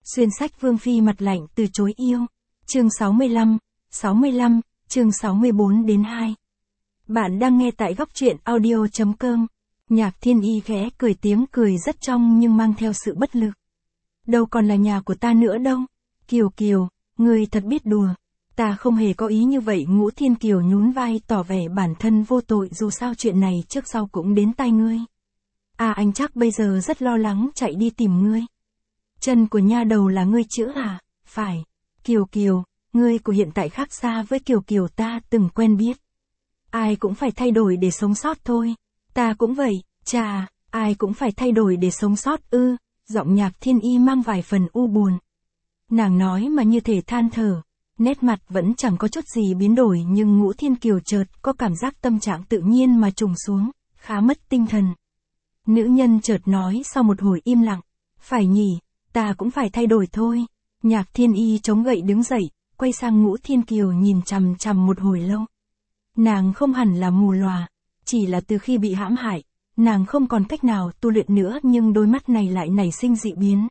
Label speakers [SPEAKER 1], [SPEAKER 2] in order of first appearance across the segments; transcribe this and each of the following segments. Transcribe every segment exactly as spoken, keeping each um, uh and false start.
[SPEAKER 1] Xuyên sách Vương Phi mặt lạnh từ chối yêu. Chương sáu mươi lăm, sáu mươi lăm, chương sáu mươi bốn đến hai. Bạn đang nghe tại góc truyện audio chấm com. Nhạc Thiên Y khẽ cười, tiếng cười rất trong nhưng mang theo sự bất lực. Đâu còn là nhà của ta nữa đâu. Kiều Kiều, ngươi thật biết đùa. Ta không hề có ý như vậy. Ngũ Thiên Kiều nhún vai tỏ vẻ bản thân vô tội, dù sao chuyện này trước sau cũng đến tai ngươi. À, anh chắc bây giờ rất lo lắng chạy đi tìm ngươi. Chân của nha đầu là ngươi chữa à? Phải. Kiều Kiều, ngươi của hiện tại khác xa với Kiều Kiều ta từng quen biết. Ai cũng phải thay đổi để sống sót thôi. Ta cũng vậy, chà, ai cũng phải thay đổi để sống sót ư. Giọng Nhạc Thiên Y mang vài phần u buồn. Nàng nói mà như thể than thở. Nét mặt vẫn chẳng có chút gì biến đổi, nhưng Ngũ Thiên Kiều chợt có cảm giác tâm trạng tự nhiên mà trùng xuống, khá mất tinh thần. Nữ nhân chợt nói sau một hồi im lặng. Phải nhỉ, ta cũng phải thay đổi thôi. Nhạc Thiên Y chống gậy đứng dậy, quay sang Ngũ Thiên Kiều nhìn chằm chằm một hồi lâu. Nàng không hẳn là mù lòa, chỉ là từ khi bị hãm hại, nàng không còn cách nào tu luyện nữa, nhưng đôi mắt này lại nảy sinh dị biến.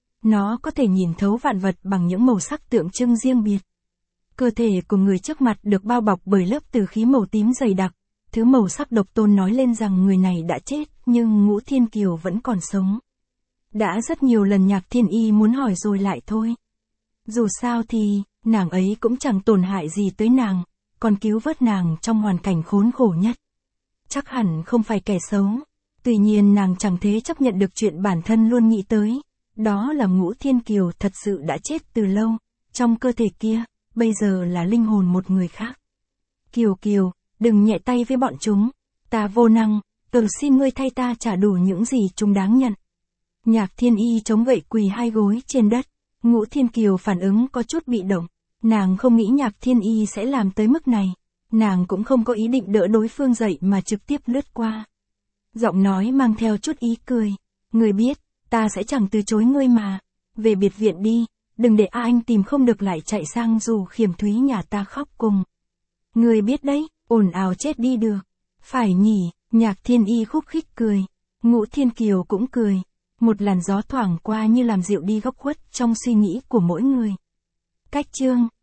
[SPEAKER 1] Nó có thể nhìn thấu vạn vật bằng những màu sắc tượng trưng riêng biệt. Cơ thể của người trước mặt được bao bọc bởi lớp từ khí màu tím dày đặc, thứ màu sắc độc tôn nói lên rằng người này đã chết, nhưng Ngũ Thiên Kiều vẫn còn sống. Đã rất nhiều lần Nhạc Thiên Y muốn hỏi rồi lại thôi. Dù sao thì, nàng ấy cũng chẳng tổn hại gì tới nàng, còn cứu vớt nàng trong hoàn cảnh khốn khổ nhất. Chắc hẳn không phải kẻ xấu. Tuy nhiên nàng chẳng thế chấp nhận được chuyện bản thân luôn nghĩ tới. Đó là Ngũ Thiên Kiều thật sự đã chết từ lâu. Trong cơ thể kia, bây giờ là linh hồn một người khác. Kiều Kiều, đừng nhẹ tay với bọn chúng. Ta vô năng, cầu xin ngươi thay ta trả đủ những gì chúng đáng nhận. Nhạc Thiên Y chống gậy quỳ hai gối trên đất. Ngũ Thiên Kiều phản ứng có chút bị động. Nàng không nghĩ Nhạc Thiên Y sẽ làm tới mức này. Nàng cũng không có ý định đỡ đối phương dậy mà trực tiếp lướt qua. Giọng nói mang theo chút ý cười. Ngươi biết, ta sẽ chẳng từ chối ngươi mà. Về biệt viện đi, đừng để A Anh tìm không được lại chạy sang dù Khiểm Thúy nhà ta khóc cùng. Ngươi biết đấy, ồn ào chết đi được. Phải nhỉ, Nhạc Thiên Y khúc khích cười. Ngũ Thiên Kiều cũng cười. Một làn gió thoảng qua như làm dịu đi góc khuất trong suy nghĩ của mỗi người. Cách chương